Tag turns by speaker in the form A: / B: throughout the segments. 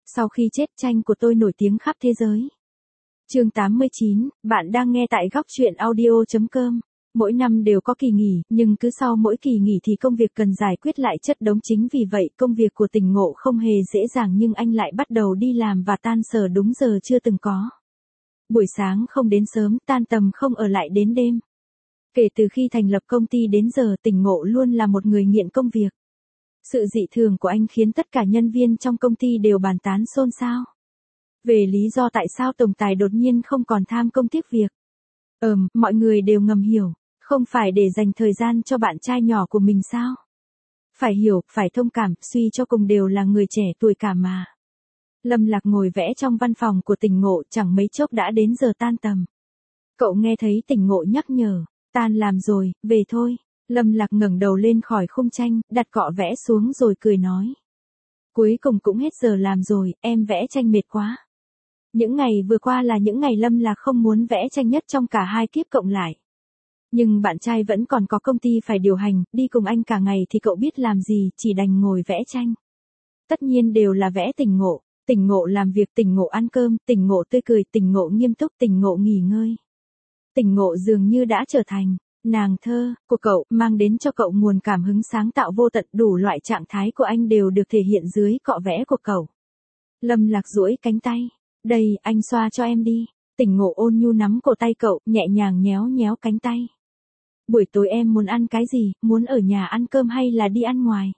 A: Sau khi chết tranh của tôi nổi tiếng khắp thế giới. Chương 89, bạn đang nghe tại góc truyện audio.com. Mỗi năm đều có kỳ nghỉ, nhưng cứ sau mỗi kỳ nghỉ thì công việc cần giải quyết lại chất đống, chính vì vậy công việc của Tỉnh Ngộ không hề dễ dàng, nhưng anh lại bắt đầu đi làm và tan sở đúng giờ chưa từng có. Buổi sáng không đến sớm, tan tầm không ở lại đến đêm. Kể từ khi thành lập công ty đến giờ, Tỉnh Ngộ luôn là một người nghiện công việc. Sự dị thường của anh khiến tất cả nhân viên trong công ty đều bàn tán xôn xao về lý do tại sao tổng tài đột nhiên không còn tham công tiếc việc. Mọi người đều ngầm hiểu, không phải để dành thời gian cho bạn trai nhỏ của mình sao? Phải hiểu, phải thông cảm, suy cho cùng đều là người trẻ tuổi cả mà. Lâm Lạc ngồi vẽ trong văn phòng của Tỉnh Ngộ, chẳng mấy chốc đã đến giờ tan tầm. Cậu nghe thấy Tỉnh Ngộ nhắc nhở, tan làm rồi, về thôi. Lâm Lạc ngẩng đầu lên khỏi khung tranh, đặt cọ vẽ xuống rồi cười nói. Cuối cùng cũng hết giờ làm rồi, em vẽ tranh mệt quá. Những ngày vừa qua là những ngày Lâm Lạc không muốn vẽ tranh nhất trong cả hai kiếp cộng lại. Nhưng bạn trai vẫn còn có công ty phải điều hành, đi cùng anh cả ngày thì cậu biết làm gì, chỉ đành ngồi vẽ tranh. Tất nhiên đều là vẽ Tỉnh Ngộ. Tỉnh Ngộ làm việc, Tỉnh Ngộ ăn cơm, Tỉnh Ngộ tươi cười, Tỉnh Ngộ nghiêm túc, Tỉnh Ngộ nghỉ ngơi. Tỉnh Ngộ dường như đã trở thành nàng thơ của cậu, mang đến cho cậu nguồn cảm hứng sáng tạo vô tận, đủ loại trạng thái của anh đều được thể hiện dưới cọ vẽ của cậu. Lâm Lạc duỗi cánh tay, đây, anh xoa cho em đi. Tỉnh Ngộ ôn nhu nắm cổ tay cậu, nhẹ nhàng nhéo nhéo cánh tay. Buổi tối em muốn ăn cái gì, muốn ở nhà ăn cơm hay là đi ăn ngoài?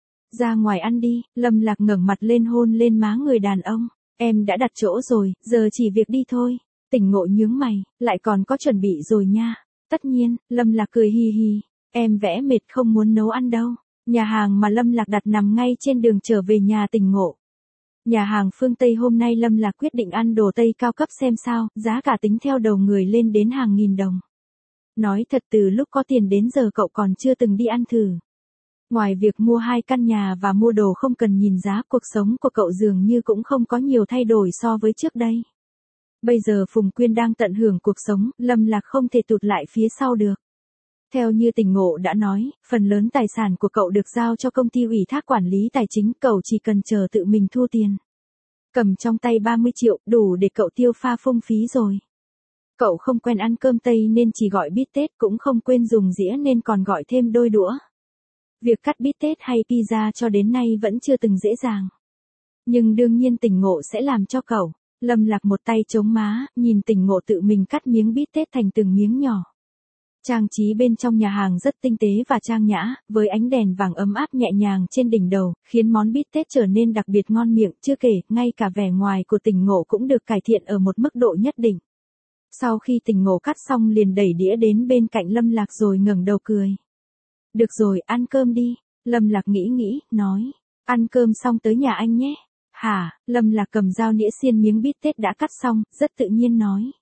A: Ra ngoài ăn đi. Lâm Lạc ngẩng mặt lên hôn lên má người đàn ông. Em đã đặt chỗ rồi, giờ chỉ việc đi thôi. Tỉnh Ngộ nhướng mày, lại còn có chuẩn bị rồi nha. Tất nhiên. Lâm Lạc cười hi hi. Em vẽ mệt không muốn nấu ăn đâu. Nhà hàng mà Lâm Lạc đặt nằm ngay trên đường trở về nhà Tỉnh Ngộ. Nhà hàng phương Tây, hôm nay Lâm Lạc quyết định ăn đồ Tây cao cấp xem sao, giá cả tính theo đầu người lên đến hàng nghìn đồng. Nói thật, từ lúc có tiền đến giờ cậu còn chưa từng đi ăn thử. Ngoài việc mua 2 căn nhà và mua đồ không cần nhìn giá, cuộc sống của cậu dường như cũng không có nhiều thay đổi so với trước đây. Bây giờ Phùng Quyên đang tận hưởng cuộc sống, Lâm Lạc không thể tụt lại phía sau được. Theo như Tỉnh Ngộ đã nói, phần lớn tài sản của cậu được giao cho công ty ủy thác quản lý tài chính, cậu chỉ cần chờ tự mình thu tiền. Cầm trong tay 30 triệu, đủ để cậu tiêu pha phung phí rồi. Cậu không quen ăn cơm Tây nên chỉ gọi bít tết, cũng không quên dùng dĩa nên còn gọi thêm đôi đũa. Việc cắt bít tết hay pizza cho đến nay vẫn chưa từng dễ dàng. Nhưng đương nhiên Tỉnh Ngộ sẽ làm cho cậu. Lâm Lạc một tay chống má, nhìn Tỉnh Ngộ tự mình cắt miếng bít tết thành từng miếng nhỏ. Trang trí bên trong nhà hàng rất tinh tế và trang nhã, với ánh đèn vàng ấm áp nhẹ nhàng trên đỉnh đầu, khiến món bít tết trở nên đặc biệt ngon miệng, chưa kể, ngay cả vẻ ngoài của Tỉnh Ngộ cũng được cải thiện ở một mức độ nhất định. Sau khi Tỉnh Ngộ cắt xong liền đẩy đĩa đến bên cạnh Lâm Lạc rồi ngẩng đầu cười. Được rồi, ăn cơm đi. Lâm Lạc nghĩ, nói. Ăn cơm xong tới nhà anh nhé. Hả? Lâm Lạc cầm dao nĩa xiên miếng bít tết đã cắt xong, rất tự nhiên nói.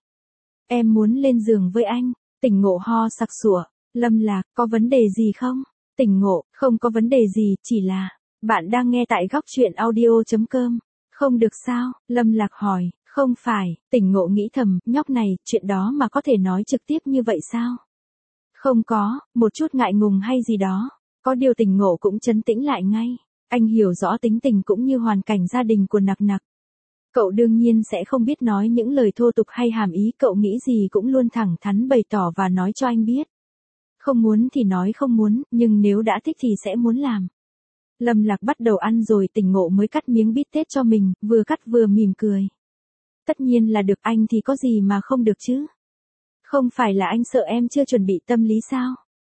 A: Em muốn lên giường với anh. Tỉnh Ngộ ho sặc sụa. Lâm Lạc, có vấn đề gì không? Tỉnh Ngộ, không có vấn đề gì, chỉ là, bạn đang nghe tại góc truyện audio.com. Không được sao? Lâm Lạc hỏi. Không phải. Tỉnh Ngộ nghĩ thầm, nhóc này, chuyện đó mà có thể nói trực tiếp như vậy sao? Không có, một chút ngại ngùng hay gì đó. Có điều Tỉnh Ngộ cũng trấn tĩnh lại ngay. Anh hiểu rõ tính tình cũng như hoàn cảnh gia đình của Nặc Nặc. Cậu đương nhiên sẽ không biết nói những lời thô tục hay hàm ý, cậu nghĩ gì cũng luôn thẳng thắn bày tỏ và nói cho anh biết. Không muốn thì nói không muốn, nhưng nếu đã thích thì sẽ muốn làm. Lâm Lạc bắt đầu ăn rồi Tỉnh Ngộ mới cắt miếng bít tết cho mình, vừa cắt vừa mỉm cười. Tất nhiên là được, anh thì có gì mà không được chứ. Không phải là anh sợ em chưa chuẩn bị tâm lý sao?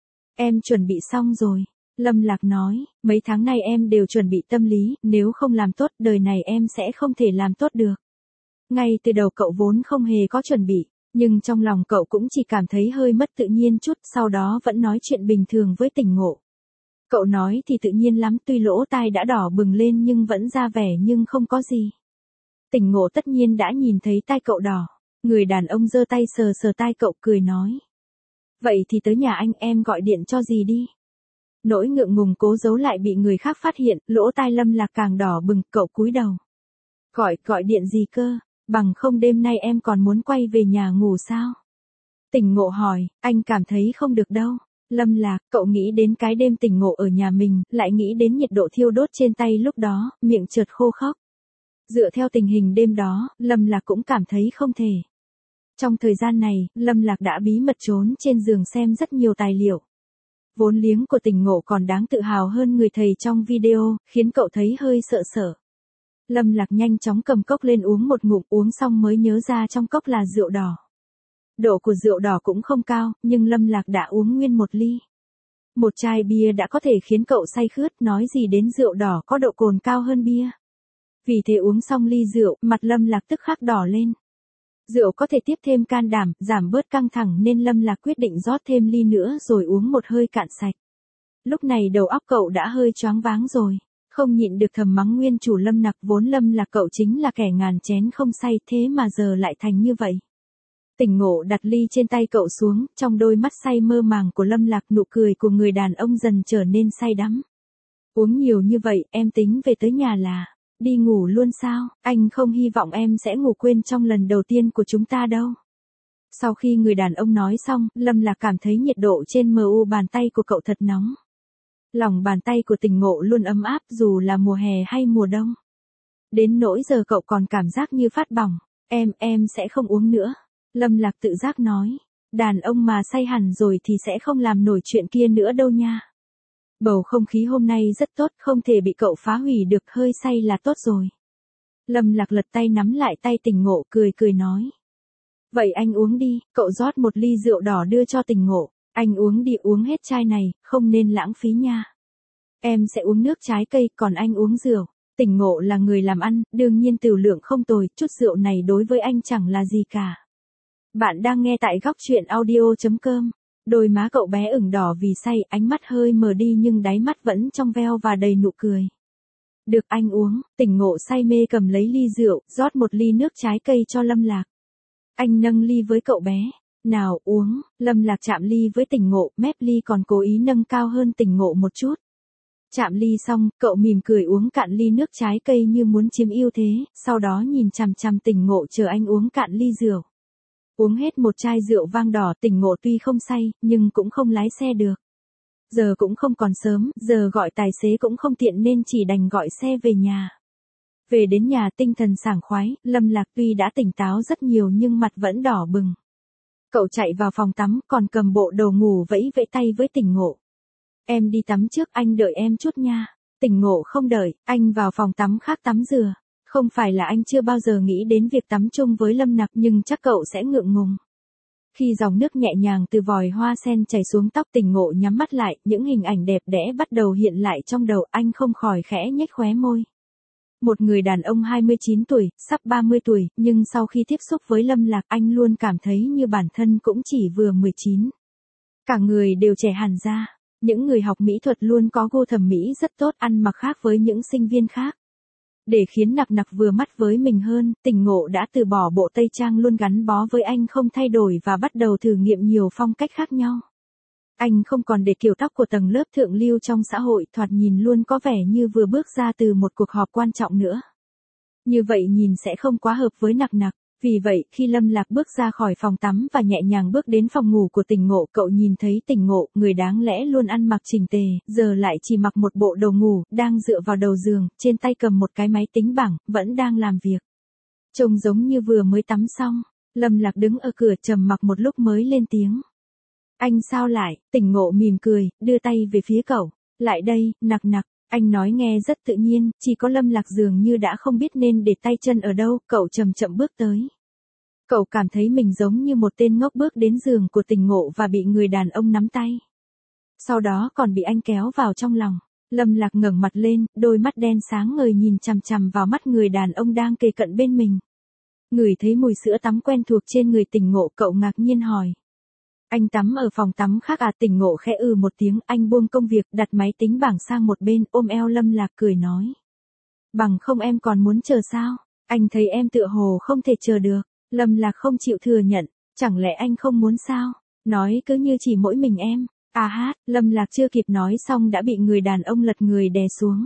A: Em chuẩn bị xong rồi. Lâm Lạc nói, mấy tháng nay em đều chuẩn bị tâm lý, nếu không làm tốt, đời này em sẽ không thể làm tốt được. Ngay từ đầu cậu vốn không hề có chuẩn bị, nhưng trong lòng cậu cũng chỉ cảm thấy hơi mất tự nhiên chút, sau đó vẫn nói chuyện bình thường với Tỉnh Ngộ. Cậu nói thì tự nhiên lắm, tuy lỗ tai đã đỏ bừng lên nhưng vẫn ra vẻ nhưng không có gì. Tỉnh Ngộ tất nhiên đã nhìn thấy tai cậu đỏ. Người đàn ông giơ tay sờ sờ tai cậu, cười nói. Vậy thì tới nhà anh, em gọi điện cho gì đi. Nỗi ngượng ngùng cố giấu lại bị người khác phát hiện, lỗ tai Lâm Lạc càng đỏ bừng, cậu cúi đầu. Gọi điện gì cơ, bằng không đêm nay em còn muốn quay về nhà ngủ sao? Tỉnh Ngộ hỏi, anh cảm thấy không được đâu. Lâm Lạc, cậu nghĩ đến cái đêm Tỉnh Ngộ ở nhà mình, lại nghĩ đến nhiệt độ thiêu đốt trên tay lúc đó, miệng chợt khô khốc. Dựa theo tình hình đêm đó, Lâm Lạc cũng cảm thấy không thể. Trong thời gian này, Lâm Lạc đã bí mật trốn trên giường xem rất nhiều tài liệu. Vốn liếng của Tỉnh Ngộ còn đáng tự hào hơn người thầy trong video, khiến cậu thấy hơi sợ sợ. Lâm Lạc nhanh chóng cầm cốc lên uống một ngụm, uống xong mới nhớ ra trong cốc là rượu đỏ. Độ của rượu đỏ cũng không cao, nhưng Lâm Lạc đã uống nguyên một ly. Một chai bia đã có thể khiến cậu say khướt, nói gì đến rượu đỏ có độ cồn cao hơn bia. Vì thế uống xong ly rượu, mặt Lâm Lạc tức khắc đỏ lên. Rượu có thể tiếp thêm can đảm, giảm bớt căng thẳng nên Lâm Lạc quyết định rót thêm ly nữa rồi uống một hơi cạn sạch. Lúc này đầu óc cậu đã hơi choáng váng rồi, không nhịn được thầm mắng nguyên chủ Lâm Lạc, vốn Lâm Lạc cậu chính là kẻ ngàn chén không say, thế mà giờ lại thành như vậy. Tỉnh Ngộ đặt ly trên tay cậu xuống, trong đôi mắt say mơ màng của Lâm Lạc nụ cười của người đàn ông dần trở nên say đắm. Uống nhiều như vậy, em tính về tới nhà là đi ngủ luôn sao? Anh không hy vọng em sẽ ngủ quên trong lần đầu tiên của chúng ta đâu. Sau khi người đàn ông nói xong, Lâm Lạc cảm thấy nhiệt độ trên mu bàn tay của cậu thật nóng. Lòng bàn tay của Tỉnh Ngộ luôn ấm áp dù là mùa hè hay mùa đông. Đến nỗi giờ cậu còn cảm giác như phát bỏng. Em sẽ không uống nữa. Lâm Lạc tự giác nói. Đàn ông mà say hẳn rồi thì sẽ không làm nổi chuyện kia nữa đâu nha. Bầu không khí hôm nay rất tốt, không thể bị cậu phá hủy được, hơi say là tốt rồi. Lâm Lạc lật tay nắm lại tay Tỉnh Ngộ, cười nói. Vậy anh uống đi, cậu rót một ly rượu đỏ đưa cho Tỉnh Ngộ. Anh uống đi, uống hết chai này, không nên lãng phí nha. Em sẽ uống nước trái cây, còn anh uống rượu. Tỉnh Ngộ là người làm ăn, đương nhiên tửu lượng không tồi, chút rượu này đối với anh chẳng là gì cả. Bạn đang nghe tại góc truyện audio.com. Đôi má cậu bé ửng đỏ vì say, ánh mắt hơi mờ đi nhưng đáy mắt vẫn trong veo và đầy nụ cười. Được, anh uống. Tỉnh Ngộ say mê cầm lấy ly rượu, rót một ly nước trái cây cho Lâm Lạc. Anh nâng ly với cậu bé. Nào uống. Lâm Lạc chạm ly với Tỉnh Ngộ, mép ly còn cố ý nâng cao hơn Tỉnh Ngộ một chút. Chạm ly xong, cậu mỉm cười uống cạn ly nước trái cây như muốn chiếm ưu thế, sau đó nhìn chằm chằm Tỉnh Ngộ chờ anh uống cạn ly rượu. Uống hết một chai rượu vang đỏ, Tỉnh Ngộ tuy không say, nhưng cũng không lái xe được. Giờ cũng không còn sớm, giờ gọi tài xế cũng không tiện nên chỉ đành gọi xe về nhà. Về đến nhà tinh thần sảng khoái, Lâm Lạc tuy đã tỉnh táo rất nhiều nhưng mặt vẫn đỏ bừng. Cậu chạy vào phòng tắm còn cầm bộ đồ ngủ vẫy vẫy tay với Tỉnh Ngộ. Em đi tắm trước, anh đợi em chút nha. Tỉnh Ngộ không đợi, anh vào phòng tắm khác tắm rửa. Không phải là anh chưa bao giờ nghĩ đến việc tắm chung với Lâm Lạc nhưng chắc cậu sẽ ngượng ngùng. Khi dòng nước nhẹ nhàng từ vòi hoa sen chảy xuống tóc, Tỉnh Ngộ nhắm mắt lại, những hình ảnh đẹp đẽ bắt đầu hiện lại trong đầu, anh không khỏi khẽ nhếch khóe môi. Một người đàn ông 29 tuổi, sắp 30 tuổi, nhưng sau khi tiếp xúc với Lâm Lạc anh luôn cảm thấy như bản thân cũng chỉ vừa 19. Cả người đều trẻ hẳn ra. Những người học mỹ thuật luôn có gu thẩm mỹ rất tốt, ăn mặc khác với những sinh viên khác. Để khiến Nặc vừa mắt với mình hơn, Tỉnh Ngộ đã từ bỏ bộ tây trang luôn gắn bó với anh không thay đổi và bắt đầu thử nghiệm nhiều phong cách khác nhau. Anh không còn để kiểu tóc của tầng lớp thượng lưu trong xã hội, thoạt nhìn luôn có vẻ như vừa bước ra từ một cuộc họp quan trọng nữa. Như vậy nhìn sẽ không quá hợp với Nặc. Vì vậy, khi Lâm Lạc bước ra khỏi phòng tắm và nhẹ nhàng bước đến phòng ngủ của Tỉnh Ngộ, cậu nhìn thấy Tỉnh Ngộ, người đáng lẽ luôn ăn mặc chỉnh tề, giờ lại chỉ mặc một bộ đồ ngủ, đang dựa vào đầu giường, trên tay cầm một cái máy tính bảng, vẫn đang làm việc. Trông giống như vừa mới tắm xong. Lâm Lạc đứng ở cửa trầm mặc một lúc mới lên tiếng. Anh sao lại? Tỉnh Ngộ mỉm cười, đưa tay về phía cậu. Lại đây, Nặc. Anh nói nghe rất tự nhiên, chỉ có Lâm Lạc dường như đã không biết nên để tay chân ở đâu, cậu chậm chậm bước tới. Cậu cảm thấy mình giống như một tên ngốc bước đến giường của Tỉnh Ngộ và bị người đàn ông nắm tay. Sau đó còn bị anh kéo vào trong lòng. Lâm Lạc ngẩng mặt lên, đôi mắt đen sáng ngời nhìn chằm chằm vào mắt người đàn ông đang kề cận bên mình. Ngửi thấy mùi sữa tắm quen thuộc trên người Tỉnh Ngộ, cậu ngạc nhiên hỏi. Anh tắm ở phòng tắm khác à? Tỉnh Ngộ khẽ một tiếng, anh buông công việc, đặt máy tính bảng sang một bên, ôm eo Lâm Lạc cười nói. Bằng không em còn muốn chờ sao? Anh thấy em tựa hồ không thể chờ được. Lâm Lạc không chịu thừa nhận, chẳng lẽ anh không muốn sao? Nói cứ như chỉ mỗi mình em. Lâm Lạc chưa kịp nói xong đã bị người đàn ông lật người đè xuống.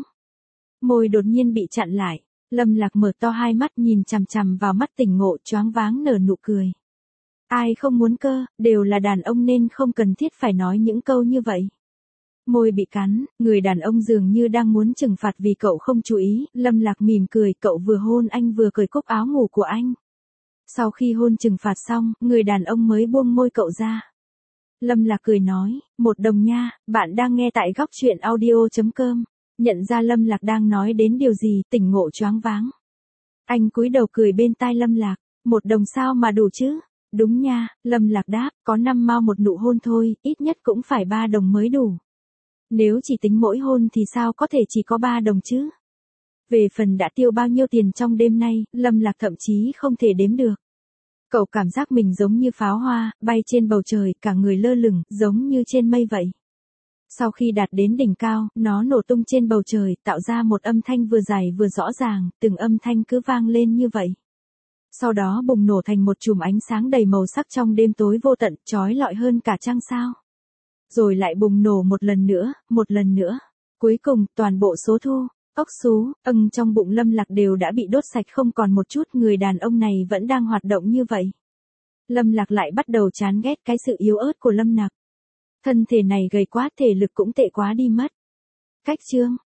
A: Môi đột nhiên bị chặn lại. Lâm Lạc mở to hai mắt nhìn chằm chằm vào mắt Tỉnh Ngộ, choáng váng nở nụ cười. Ai không muốn cơ, đều là đàn ông nên không cần thiết phải nói những câu như vậy. Môi bị cắn, người đàn ông dường như đang muốn trừng phạt vì cậu không chú ý, Lâm Lạc mỉm cười, cậu vừa hôn anh vừa cởi cúc áo ngủ của anh. Sau khi hôn trừng phạt xong, người đàn ông mới buông môi cậu ra. Lâm Lạc cười nói, 1 đồng nha, bạn đang nghe tại góc chuyện audio.com. Nhận ra Lâm Lạc đang nói đến điều gì, tỉnh ngộ choáng váng. Anh cúi đầu cười bên tai Lâm Lạc, 1 đồng sao mà đủ chứ? Đúng nha, Lâm Lạc đáp, có 5 mao một nụ hôn thôi, ít nhất cũng phải 3 đồng mới đủ. Nếu chỉ tính mỗi hôn thì sao có thể chỉ có 3 đồng chứ? Về phần đã tiêu bao nhiêu tiền trong đêm nay, Lâm Lạc thậm chí không thể đếm được. Cậu cảm giác mình giống như pháo hoa, bay trên bầu trời, cả người lơ lửng, giống như trên mây vậy. Sau khi đạt đến đỉnh cao, nó nổ tung trên bầu trời, tạo ra một âm thanh vừa dài vừa rõ ràng, từng âm thanh cứ vang lên như vậy. Sau đó bùng nổ thành một chùm ánh sáng đầy màu sắc trong đêm tối vô tận, chói lọi hơn cả trăng sao. Rồi lại bùng nổ một lần nữa. Cuối cùng, toàn bộ số thu, ốc xú, trong bụng Lâm Lạc đều đã bị đốt sạch không còn một chút, người đàn ông này vẫn đang hoạt động như vậy. Lâm Lạc lại bắt đầu chán ghét cái sự yếu ớt của Lâm Lạc. Thân thể này gầy quá, thể lực cũng tệ quá đi mất. Cách chương